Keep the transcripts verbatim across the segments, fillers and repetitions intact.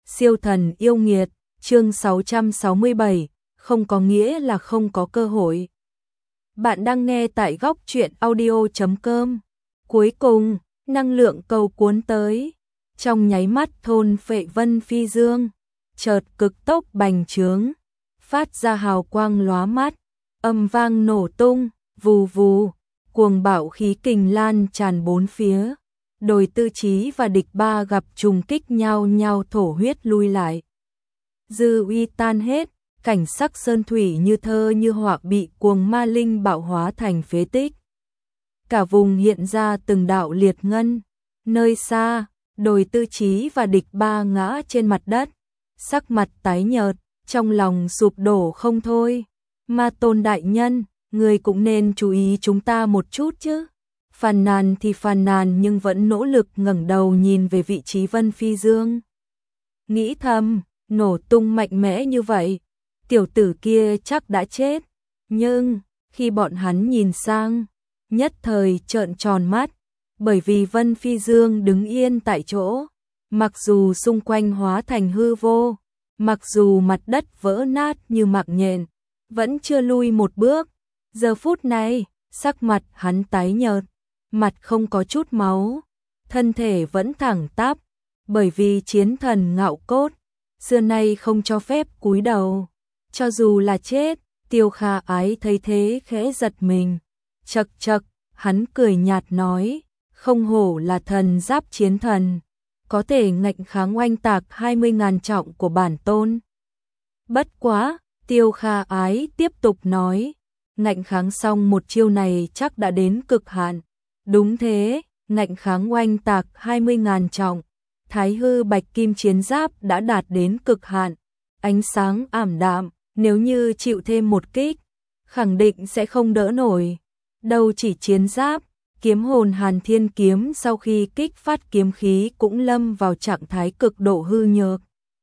Siêu thần yêu nghiệt, chương sáu trăm sáu mươi bảy, không có nghĩa là không có cơ hội. Bạn đang nghe tại góc truyện audio chấm com. Cuối cùng, năng lượng cầu cuốn tới. Trong nháy mắt thôn phệ Vân Phi Dương, chợt cực tốc bành trướng, phát ra hào quang lóa mắt, âm vang nổ tung, vù vù, cuồng bạo khí kình lan tràn bốn phía. Đồi Tư Chí và địch ba gặp trùng kích nhau nhau thổ huyết lui lại. Dư uy tan hết, cảnh sắc sơn thủy như thơ như họa bị cuồng ma linh bạo hóa thành phế tích. Cả vùng hiện ra từng đạo liệt ngân. Nơi xa, Đồi Tư Chí và địch ba ngã trên mặt đất, sắc mặt tái nhợt, trong lòng sụp đổ không thôi. Ma Tôn đại nhân, người cũng nên chú ý chúng ta một chút chứ. Phàn nàn thì phàn nàn nhưng vẫn nỗ lực ngẩng đầu nhìn về vị trí Vân Phi Dương. Nghĩ thầm, nổ tung mạnh mẽ như vậy, tiểu tử kia chắc đã chết. Nhưng, khi bọn hắn nhìn sang, nhất thời trợn tròn mắt, bởi vì Vân Phi Dương đứng yên tại chỗ. Mặc dù xung quanh hóa thành hư vô, mặc dù mặt đất vỡ nát như mạc nhện, vẫn chưa lui một bước. Giờ phút này, sắc mặt hắn tái nhợt, mặt không có chút máu, thân thể vẫn thẳng tắp, bởi vì chiến thần ngạo cốt, xưa nay không cho phép cúi đầu. Cho dù là chết, Tiêu Kha Ái thấy thế khẽ giật mình. Chậc chậc, hắn cười nhạt nói, không hổ là thần giáp chiến thần, có thể ngạnh kháng oanh tạc hai mươi ngàn trọng của bản tôn. Bất quá, Tiêu Kha Ái tiếp tục nói, ngạnh kháng xong một chiêu này chắc đã đến cực hạn. Đúng thế, ngạnh kháng oanh tạc hai mươi ngàn trọng, Thái hư bạch kim chiến giáp đã đạt đến cực hạn. Ánh sáng ảm đạm, nếu như chịu thêm một kích, khẳng định sẽ không đỡ nổi. Đâu chỉ chiến giáp, kiếm hồn Hàn Thiên kiếm sau khi kích phát kiếm khí cũng lâm vào trạng thái cực độ hư nhược.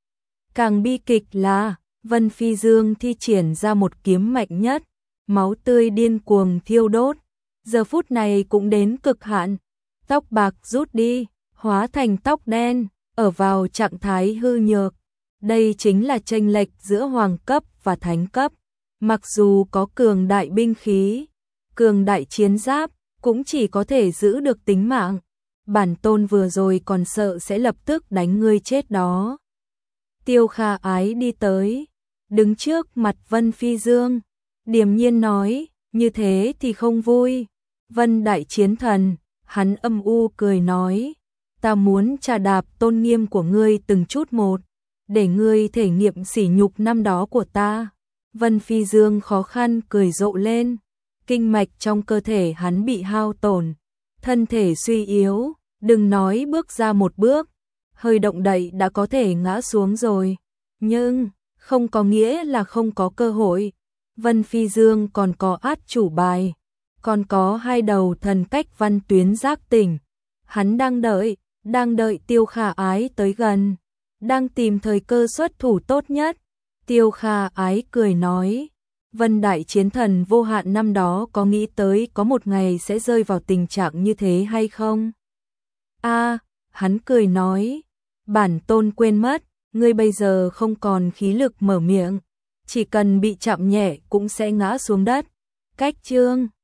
Càng bi kịch là, Vân Phi Dương thi triển ra một kiếm mạnh nhất, máu tươi điên cuồng thiêu đốt. Giờ phút này cũng đến cực hạn, tóc bạc rút đi, hóa thành tóc đen, ở vào trạng thái hư nhược. Đây chính là chênh lệch giữa hoàng cấp và thánh cấp. Mặc dù có cường đại binh khí, cường đại chiến giáp, cũng chỉ có thể giữ được tính mạng. Bản tôn vừa rồi còn sợ sẽ lập tức đánh ngươi chết đó. Tiêu Kha Ái đi tới, đứng trước mặt Vân Phi Dương, điềm nhiên nói, như thế thì không vui. Vân đại chiến thần, hắn âm u cười nói, ta muốn trà đạp tôn nghiêm của ngươi từng chút một, để ngươi thể nghiệm sỉ nhục năm đó của ta. Vân Phi Dương khó khăn cười rộ lên, kinh mạch trong cơ thể hắn bị hao tổn, thân thể suy yếu, đừng nói bước ra một bước, hơi động đậy đã có thể ngã xuống rồi. Nhưng, không có nghĩa là không có cơ hội. Vân Phi Dương còn có át chủ bài, còn có hai đầu thần cách văn tuyến giác tỉnh. Hắn đang đợi, đang đợi Tiêu Kha Ái tới gần, đang tìm thời cơ xuất thủ tốt nhất. Tiêu Kha Ái cười nói, Vân đại chiến thần vô hạn năm đó có nghĩ tới có một ngày sẽ rơi vào tình trạng như thế hay không? A, à, hắn cười nói, bản tôn quên mất, ngươi bây giờ không còn khí lực mở miệng, chỉ cần bị chạm nhẹ cũng sẽ ngã xuống đất. Cách chương